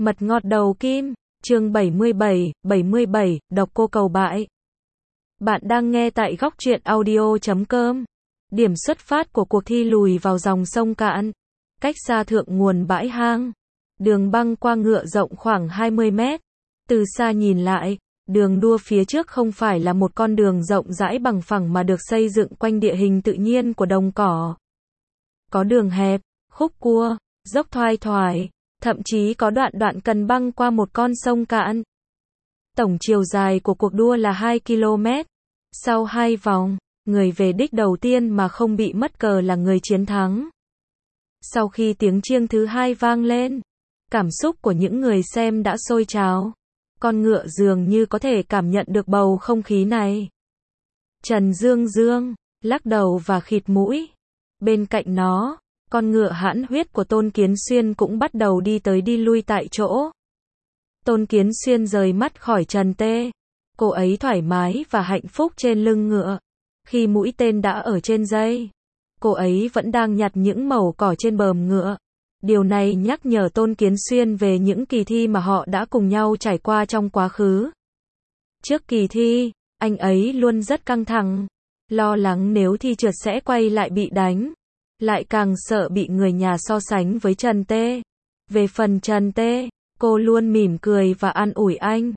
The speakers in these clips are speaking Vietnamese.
Mật ngọt đầu kim, chương 77, độc cô cầu bại. Bạn đang nghe tại góc truyện audio.com. Điểm xuất phát của cuộc thi lùi vào dòng sông Cạn. Cách xa thượng nguồn bãi hang. Đường băng qua ngựa rộng khoảng 20 mét. Từ xa nhìn lại, đường đua phía trước không phải là một con đường rộng rãi bằng phẳng mà được xây dựng quanh địa hình tự nhiên của đồng cỏ. Có đường hẹp, khúc cua, dốc thoai thoải. Thậm chí có đoạn cần băng qua một con sông Cạn. Tổng chiều dài của cuộc đua là 2 km. Sau 2 vòng, người về đích đầu tiên mà không bị mất cờ là người chiến thắng. Sau khi tiếng chiêng thứ 2 vang lên, cảm xúc của những người xem đã sôi trào. Con ngựa dường như có thể cảm nhận được bầu không khí này. Trần Dương Dương lắc đầu và khịt mũi. Bên cạnh nó, con ngựa hãn huyết của Tôn Kiến Xuyên cũng bắt đầu đi tới đi lui tại chỗ. Tôn Kiến Xuyên rời mắt khỏi Trần Tê. Cô ấy thoải mái và hạnh phúc trên lưng ngựa. Khi mũi tên đã ở trên dây, cô ấy vẫn đang nhặt những mẩu cỏ trên bờm ngựa. Điều này nhắc nhở Tôn Kiến Xuyên về những kỳ thi mà họ đã cùng nhau trải qua trong quá khứ. Trước kỳ thi, anh ấy luôn rất căng thẳng, lo lắng nếu thi trượt sẽ quay lại bị đánh. Lại càng sợ bị người nhà so sánh với Trần Tê. Về phần Trần Tê, cô luôn mỉm cười và an ủi anh.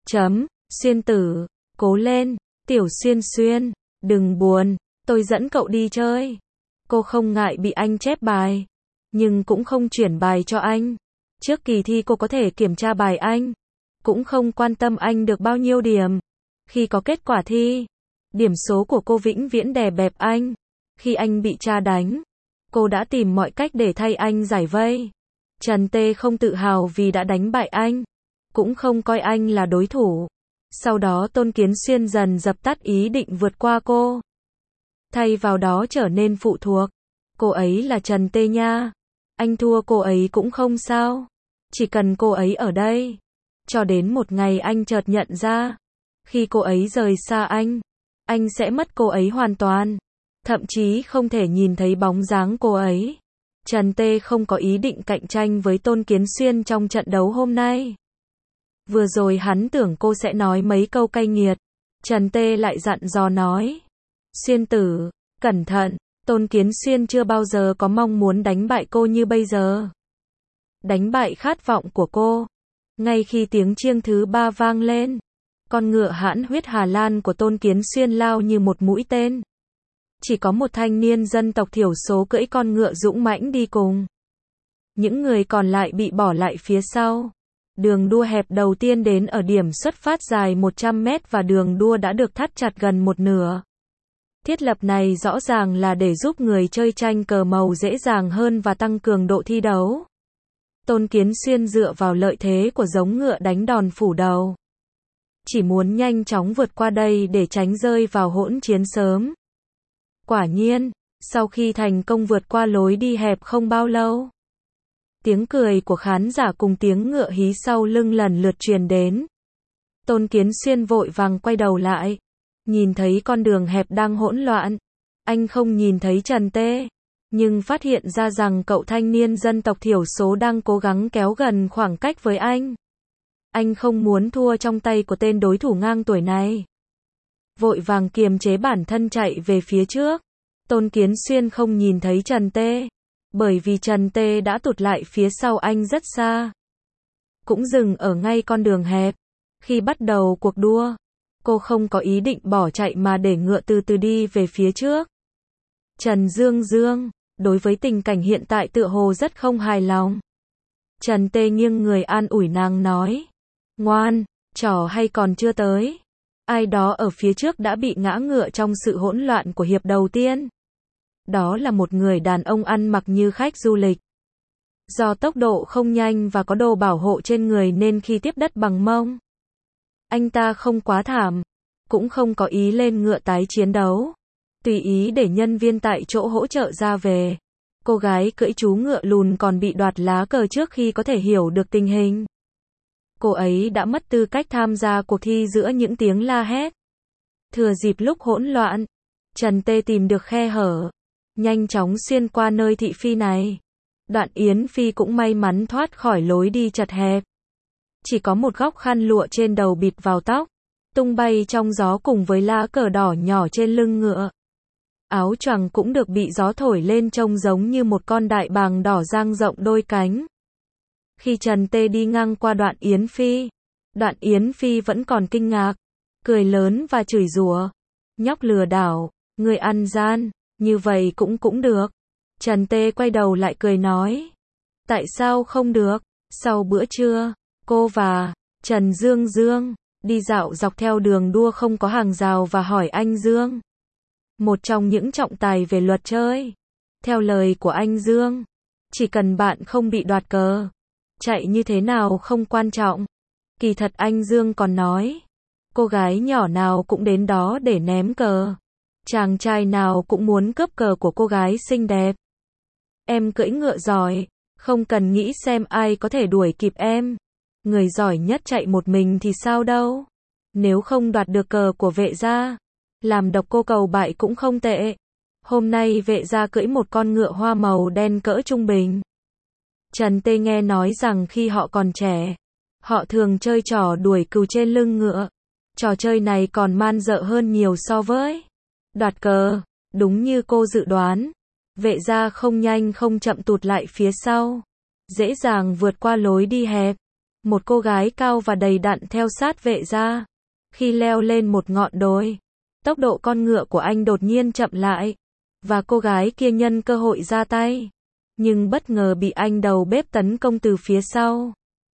Xuyên tử, cố lên, Tiểu Xuyên Xuyên, đừng buồn, tôi dẫn cậu đi chơi. Cô không ngại bị anh chép bài, nhưng cũng không chuyển bài cho anh. Trước kỳ thi cô có thể kiểm tra bài anh, cũng không quan tâm anh được bao nhiêu điểm. Khi có kết quả thi, điểm số của cô vĩnh viễn đè bẹp anh. Khi anh bị cha đánh, cô đã tìm mọi cách để thay anh giải vây. Trần Tê không tự hào vì đã đánh bại anh, cũng không coi anh là đối thủ. Sau đó Tôn Kiến Xuyên dần dập tắt ý định vượt qua cô. Thay vào đó trở nên phụ thuộc. Cô ấy là Trần Tê nha. Anh thua cô ấy cũng không sao. Chỉ cần cô ấy ở đây. Cho đến một ngày anh chợt nhận ra, khi cô ấy rời xa anh sẽ mất cô ấy hoàn toàn. Thậm chí không thể nhìn thấy bóng dáng cô ấy. Trần Tê không có ý định cạnh tranh với Tôn Kiến Xuyên trong trận đấu hôm nay. Vừa rồi hắn tưởng cô sẽ nói mấy câu cay nghiệt. Trần Tê lại dặn dò nói. Xuyên tử, cẩn thận, Tôn Kiến Xuyên chưa bao giờ có mong muốn đánh bại cô như bây giờ. Đánh bại khát vọng của cô. Ngay khi tiếng chiêng thứ 3 vang lên, con ngựa hãn huyết Hà Lan của Tôn Kiến Xuyên lao như một mũi tên. Chỉ có một thanh niên dân tộc thiểu số cưỡi con ngựa dũng mãnh đi cùng. Những người còn lại bị bỏ lại phía sau. Đường đua hẹp đầu tiên đến ở điểm xuất phát dài 100 mét và đường đua đã được thắt chặt gần một nửa. Thiết lập này rõ ràng là để giúp người chơi tranh cờ màu dễ dàng hơn và tăng cường độ thi đấu. Tôn Kiến Xuyên dựa vào lợi thế của giống ngựa đánh đòn phủ đầu. Chỉ muốn nhanh chóng vượt qua đây để tránh rơi vào hỗn chiến sớm. Quả nhiên, sau khi thành công vượt qua lối đi hẹp không bao lâu, tiếng cười của khán giả cùng tiếng ngựa hí sau lưng lần lượt truyền đến. Tôn Kiến Xuyên vội vàng quay đầu lại, nhìn thấy con đường hẹp đang hỗn loạn. Anh không nhìn thấy Trần Tê, nhưng phát hiện ra rằng cậu thanh niên dân tộc thiểu số đang cố gắng kéo gần khoảng cách với anh. Anh không muốn thua trong tay của tên đối thủ ngang tuổi này. Vội vàng kiềm chế bản thân chạy về phía trước. Tôn Kiến Xuyên không nhìn thấy Trần Tê, bởi vì Trần Tê đã tụt lại phía sau anh rất xa. Cũng dừng ở ngay con đường hẹp. Khi bắt đầu cuộc đua, cô không có ý định bỏ chạy mà để ngựa từ từ đi về phía trước. Trần Dương Dương, đối với tình cảnh hiện tại tựa hồ rất không hài lòng. Trần Tê nghiêng người an ủi nàng nói. Ngoan, trò hay còn chưa tới. Ai đó ở phía trước đã bị ngã ngựa trong sự hỗn loạn của hiệp đầu tiên. Đó là một người đàn ông ăn mặc như khách du lịch. Do tốc độ không nhanh và có đồ bảo hộ trên người nên khi tiếp đất bằng mông, anh ta không quá thảm, cũng không có ý lên ngựa tái chiến đấu. Tùy ý để nhân viên tại chỗ hỗ trợ ra về. Cô gái cưỡi chú ngựa lùn còn bị đoạt lá cờ trước khi có thể hiểu được tình hình. Cô ấy đã mất tư cách tham gia cuộc thi giữa những tiếng la hét. Thừa dịp lúc hỗn loạn, Trần Tê tìm được khe hở, nhanh chóng xuyên qua nơi thị phi này. Đoạn Yến Phi cũng may mắn thoát khỏi lối đi chật hẹp. Chỉ có một góc khăn lụa trên đầu bịt vào tóc, tung bay trong gió cùng với lá cờ đỏ nhỏ trên lưng ngựa. Áo choàng cũng được bị gió thổi lên trông giống như một con đại bàng đỏ dang rộng đôi cánh. Khi Trần Tê đi ngang qua Đoạn Yến Phi vẫn còn kinh ngạc, cười lớn và chửi rủa. Nhóc lừa đảo, người ăn gian, như vậy cũng được. Trần Tê quay đầu lại cười nói. Tại sao không được? Sau bữa trưa, cô và Trần Dương đi dạo dọc theo đường đua không có hàng rào và hỏi anh Dương. Một trong những trọng tài về luật chơi. Theo lời của anh Dương, chỉ cần bạn không bị đoạt cờ, chạy như thế nào không quan trọng. Kỳ thật anh Dương còn nói, cô gái nhỏ nào cũng đến đó để ném cờ. Chàng trai nào cũng muốn cướp cờ của cô gái xinh đẹp. Em cưỡi ngựa giỏi, không cần nghĩ xem ai có thể đuổi kịp em. Người giỏi nhất chạy một mình thì sao đâu. Nếu không đoạt được cờ của Vệ gia, làm độc cô cầu bại cũng không tệ. Hôm nay Vệ gia cưỡi một con ngựa hoa màu đen cỡ trung bình. Trần Tê nghe nói rằng khi họ còn trẻ, họ thường chơi trò đuổi cừu trên lưng ngựa. Trò chơi này còn man dợ hơn nhiều so với đoạt cờ. Đúng như cô dự đoán, Vệ gia không nhanh không chậm tụt lại phía sau, dễ dàng vượt qua lối đi hẹp. Một cô gái cao và đầy đặn theo sát Vệ gia. Khi leo lên một ngọn đồi, tốc độ con ngựa của anh đột nhiên chậm lại, và cô gái kia nhân cơ hội ra tay. Nhưng bất ngờ bị anh đầu bếp tấn công từ phía sau.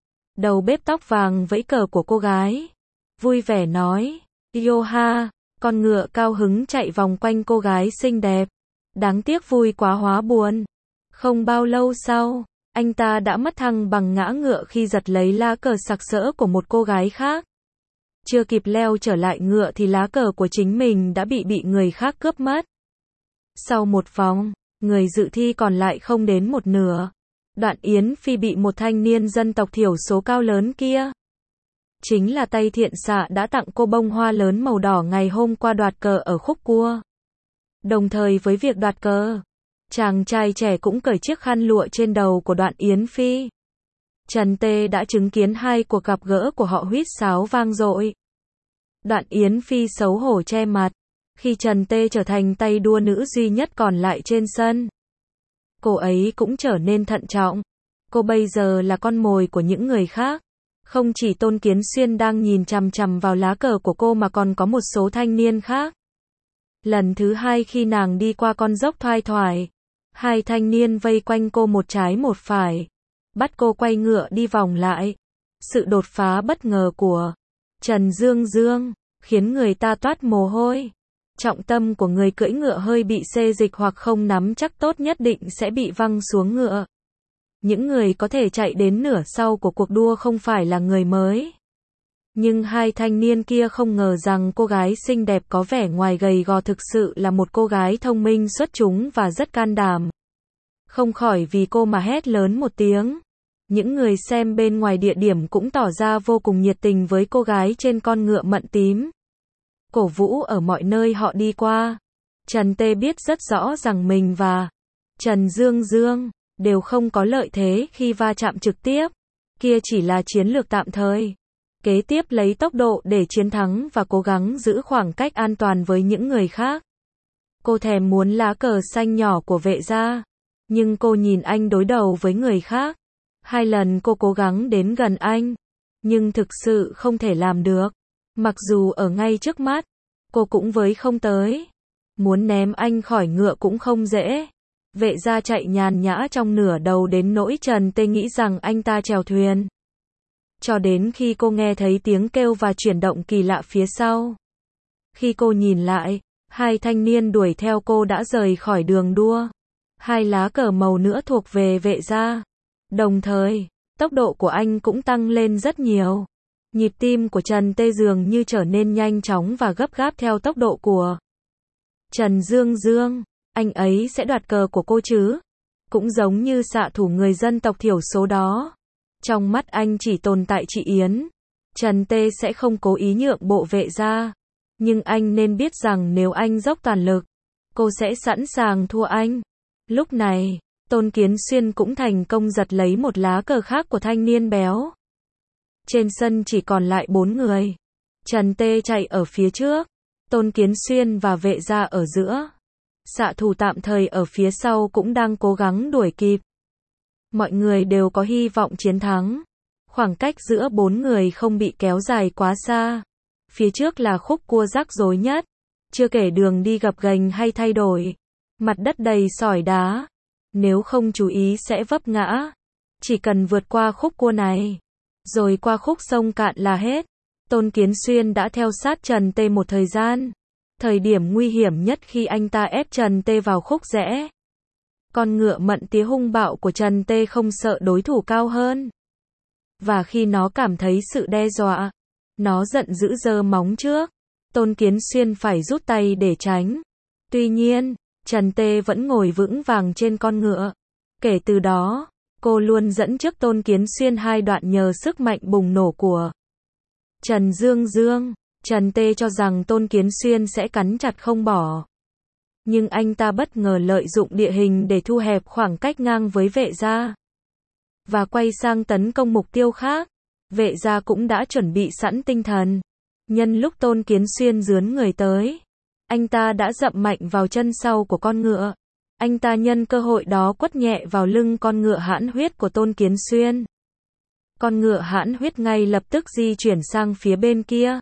Đầu bếp tóc vàng vẫy cờ của cô gái, vui vẻ nói, Yoha, con ngựa cao hứng chạy vòng quanh cô gái xinh đẹp. Đáng tiếc vui quá hóa buồn. Không bao lâu sau, anh ta đã mất thăng bằng ngã ngựa khi giật lấy lá cờ sặc sỡ của một cô gái khác. Chưa kịp leo trở lại ngựa thì lá cờ của chính mình đã bị người khác cướp mất. Sau một vòng, người dự thi còn lại không đến một nửa. Đoạn Yến Phi bị một thanh niên dân tộc thiểu số cao lớn kia, chính là tay thiện xạ đã tặng cô bông hoa lớn màu đỏ ngày hôm qua đoạt cờ ở khúc cua. Đồng thời với việc đoạt cờ, chàng trai trẻ cũng cởi chiếc khăn lụa trên đầu của Đoạn Yến Phi. Trần Tê đã chứng kiến hai cuộc gặp gỡ của họ huýt sáo vang dội. Đoạn Yến Phi xấu hổ che mặt, khi Trần Tê trở thành tay đua nữ duy nhất còn lại trên sân. Cô ấy cũng trở nên thận trọng. Cô bây giờ là con mồi của những người khác. Không chỉ Tôn Kiến Xuyên đang nhìn chằm chằm vào lá cờ của cô mà còn có một số thanh niên khác. Lần thứ hai khi nàng đi qua con dốc thoai thoải, hai thanh niên vây quanh cô một trái một phải, bắt cô quay ngựa đi vòng lại. Sự đột phá bất ngờ của Trần Dương khiến người ta toát mồ hôi. Trọng tâm của người cưỡi ngựa hơi bị xê dịch hoặc không nắm chắc tốt nhất định sẽ bị văng xuống ngựa. Những người có thể chạy đến nửa sau của cuộc đua không phải là người mới. Nhưng hai thanh niên kia không ngờ rằng cô gái xinh đẹp có vẻ ngoài gầy gò thực sự là một cô gái thông minh xuất chúng và rất can đảm. Không khỏi vì cô mà hét lớn một tiếng. Những người xem bên ngoài địa điểm cũng tỏ ra vô cùng nhiệt tình với cô gái trên con ngựa mận tím. Cổ vũ ở mọi nơi họ đi qua. Trần Tê biết rất rõ rằng mình và Trần Dương đều không có lợi thế khi va chạm trực tiếp. Kia chỉ là chiến lược tạm thời. Kế tiếp lấy tốc độ để chiến thắng và cố gắng giữ khoảng cách an toàn với những người khác. Cô thèm muốn lá cờ xanh nhỏ của Vệ gia, nhưng cô nhìn anh đối đầu với người khác. 2 lần cô cố gắng đến gần anh, nhưng thực sự không thể làm được. Mặc dù ở ngay trước mắt, cô cũng với không tới. Muốn ném anh khỏi ngựa cũng không dễ. Vệ gia chạy nhàn nhã trong nửa đầu đến nỗi Trần Tê nghĩ rằng anh ta chèo thuyền. Cho đến khi cô nghe thấy tiếng kêu và chuyển động kỳ lạ phía sau. Khi cô nhìn lại, hai thanh niên đuổi theo cô đã rời khỏi đường đua. 2 lá cờ màu nữa thuộc về Vệ gia. Đồng thời, tốc độ của anh cũng tăng lên rất nhiều. Nhịp tim của Trần Tê dường như trở nên nhanh chóng và gấp gáp theo tốc độ của Trần Dương. Anh ấy sẽ đoạt cờ của cô chứ? Cũng giống như xạ thủ người dân tộc thiểu số đó. Trong mắt anh chỉ tồn tại chị Yến. Trần Tê sẽ không cố ý nhượng bộ Vệ gia. Nhưng anh nên biết rằng nếu anh dốc toàn lực, cô sẽ sẵn sàng thua anh. Lúc này, Tôn Kiến Xuyên cũng thành công giật lấy một lá cờ khác của thanh niên béo. Trên sân chỉ còn lại 4 người. Trần Tê chạy ở phía trước, Tôn Kiến Xuyên và Vệ Gia ở giữa. Xạ thủ tạm thời ở phía sau cũng đang cố gắng đuổi kịp. Mọi người đều có hy vọng chiến thắng. Khoảng cách giữa 4 người không bị kéo dài quá xa. Phía trước là khúc cua rắc rối nhất. Chưa kể đường đi gập ghềnh hay thay đổi. Mặt đất đầy sỏi đá. Nếu không chú ý sẽ vấp ngã. Chỉ cần vượt qua khúc cua này, rồi qua khúc sông cạn là hết. Tôn Kiến Xuyên đã theo sát Trần Tê một thời gian. Thời điểm nguy hiểm nhất khi anh ta ép Trần Tê vào khúc rẽ. Con ngựa mận tía hung bạo của Trần Tê không sợ đối thủ cao hơn. Và khi nó cảm thấy sự đe dọa, nó giận dữ giơ móng trước. Tôn Kiến Xuyên phải rút tay để tránh. Tuy nhiên, Trần Tê vẫn ngồi vững vàng trên con ngựa. Kể từ đó, cô luôn dẫn trước Tôn Kiến Xuyên 2 đoạn nhờ sức mạnh bùng nổ của Trần Dương Dương. Trần Tê cho rằng Tôn Kiến Xuyên sẽ cắn chặt không bỏ. Nhưng anh ta bất ngờ lợi dụng địa hình để thu hẹp khoảng cách ngang với Vệ Gia. Và quay sang tấn công mục tiêu khác. Vệ Gia cũng đã chuẩn bị sẵn tinh thần. Nhân lúc Tôn Kiến Xuyên rướn người tới, anh ta đã dậm mạnh vào chân sau của con ngựa. Anh ta nhân cơ hội đó quất nhẹ vào lưng con ngựa hãn huyết của Tôn Kiến Xuyên. Con ngựa hãn huyết ngay lập tức di chuyển sang phía bên kia.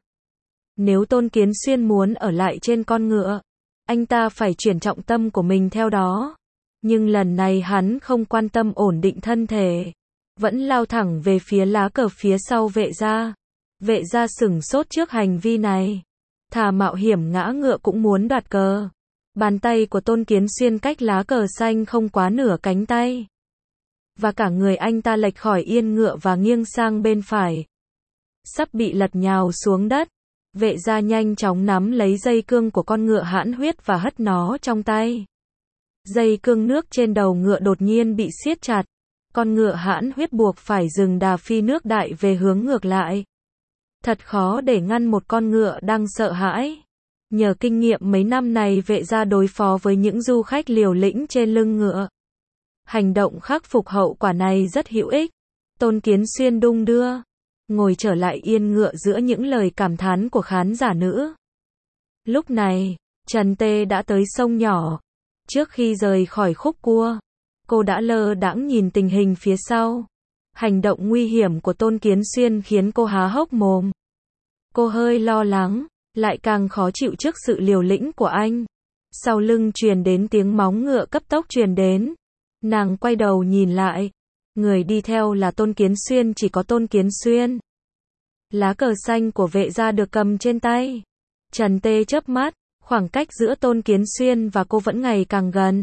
Nếu Tôn Kiến Xuyên muốn ở lại trên con ngựa, anh ta phải chuyển trọng tâm của mình theo đó. Nhưng lần này hắn không quan tâm ổn định thân thể, vẫn lao thẳng về phía lá cờ phía sau Vệ Gia. Vệ Gia sửng sốt trước hành vi này. Thà mạo hiểm ngã ngựa cũng muốn đoạt cờ. Bàn tay của Tôn Kiến Xuyên cách lá cờ xanh không quá nửa cánh tay. Và cả người anh ta lệch khỏi yên ngựa và nghiêng sang bên phải. Sắp bị lật nhào xuống đất. Vệ Gia nhanh chóng nắm lấy dây cương của con ngựa hãn huyết và hất nó trong tay. Dây cương nước trên đầu ngựa đột nhiên bị siết chặt. Con ngựa hãn huyết buộc phải dừng đà phi nước đại về hướng ngược lại. Thật khó để ngăn một con ngựa đang sợ hãi. Nhờ kinh nghiệm mấy năm này Vệ Gia đối phó với những du khách liều lĩnh trên lưng ngựa. Hành động khắc phục hậu quả này rất hữu ích. Tôn Kiến Xuyên đung đưa, ngồi trở lại yên ngựa giữa những lời cảm thán của khán giả nữ. Lúc này, Trần Tê đã tới sông nhỏ. Trước khi rời khỏi khúc cua, cô đã lơ đãng nhìn tình hình phía sau. Hành động nguy hiểm của Tôn Kiến Xuyên khiến cô há hốc mồm. Cô hơi lo lắng, lại càng khó chịu trước sự liều lĩnh của anh. Sau lưng truyền đến tiếng móng ngựa cấp tốc truyền đến. Nàng quay đầu nhìn lại. Người đi theo là Tôn Kiến Xuyên, chỉ có Tôn Kiến Xuyên. Lá cờ xanh của Vệ Gia được cầm trên tay. Trần Tê chớp mắt, khoảng cách giữa Tôn Kiến Xuyên và cô vẫn ngày càng gần.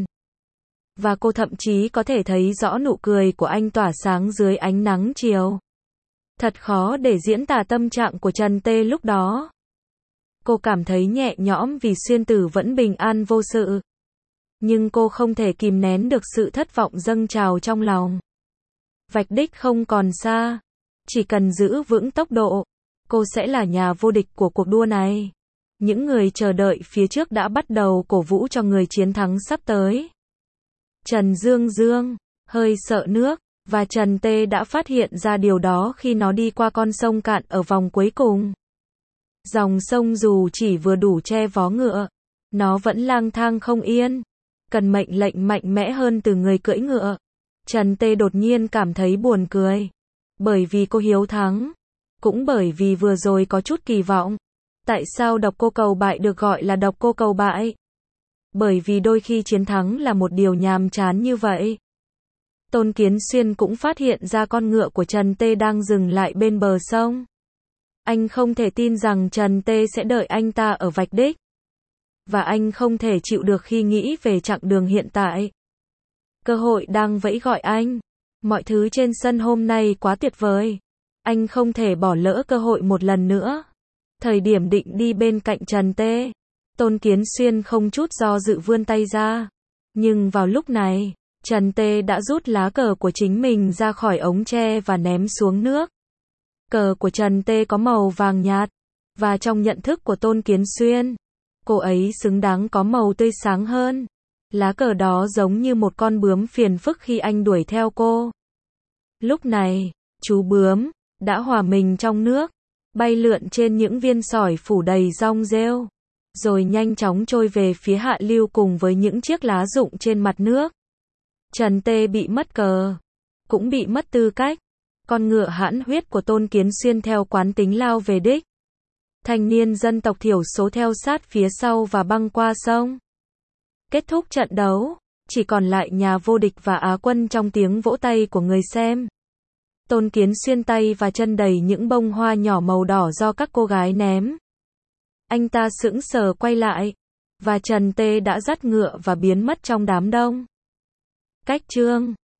Và cô thậm chí có thể thấy rõ nụ cười của anh tỏa sáng dưới ánh nắng chiều. Thật khó để diễn tả tâm trạng của Trần Tê lúc đó. Cô cảm thấy nhẹ nhõm vì Xuyên tử vẫn bình an vô sự. Nhưng cô không thể kìm nén được sự thất vọng dâng trào trong lòng. Vạch đích không còn xa. Chỉ cần giữ vững tốc độ, cô sẽ là nhà vô địch của cuộc đua này. Những người chờ đợi phía trước đã bắt đầu cổ vũ cho người chiến thắng sắp tới. Trần Dương Dương, hơi sợ nước, và Trần Tê đã phát hiện ra điều đó khi nó đi qua con sông cạn ở vòng cuối cùng. Dòng sông dù chỉ vừa đủ che vó ngựa, nó vẫn lang thang không yên. Cần mệnh lệnh mạnh mẽ hơn từ người cưỡi ngựa. Trần Tê đột nhiên cảm thấy buồn cười. Bởi vì cô hiếu thắng. Cũng bởi vì vừa rồi có chút kỳ vọng. Tại sao độc cô cầu bại được gọi là độc cô cầu bại? Bởi vì đôi khi chiến thắng là một điều nhàm chán như vậy. Tôn Kiến Xuyên cũng phát hiện ra con ngựa của Trần Tê đang dừng lại bên bờ sông. Anh không thể tin rằng Trần Tê sẽ đợi anh ta ở vạch đích. Và anh không thể chịu được khi nghĩ về chặng đường hiện tại. Cơ hội đang vẫy gọi anh. Mọi thứ trên sân hôm nay quá tuyệt vời. Anh không thể bỏ lỡ cơ hội một lần nữa. Thời điểm định đi bên cạnh Trần Tê, Tôn Kiến Xuyên không chút do dự vươn tay ra. Nhưng vào lúc này, Trần Tê đã rút lá cờ của chính mình ra khỏi ống tre và ném xuống nước. Cờ của Trần Tê có màu vàng nhạt. Và trong nhận thức của Tôn Kiến Xuyên, cô ấy xứng đáng có màu tươi sáng hơn. Lá cờ đó giống như một con bướm phiền phức khi anh đuổi theo cô. Lúc này, chú bướm đã hòa mình trong nước, bay lượn trên những viên sỏi phủ đầy dong rêu, rồi nhanh chóng trôi về phía hạ lưu cùng với những chiếc lá rụng trên mặt nước. Trần Tê bị mất cờ, cũng bị mất tư cách. Con ngựa hãn huyết của Tôn Kiến Xuyên theo quán tính lao về đích. Thanh niên dân tộc thiểu số theo sát phía sau và băng qua sông. Kết thúc trận đấu, chỉ còn lại nhà vô địch và Á quân trong tiếng vỗ tay của người xem. Tôn Kiến Xuyên tay và chân đầy những bông hoa nhỏ màu đỏ do các cô gái ném. Anh ta sững sờ quay lại, và Trần Tê đã dắt ngựa và biến mất trong đám đông. Cách chương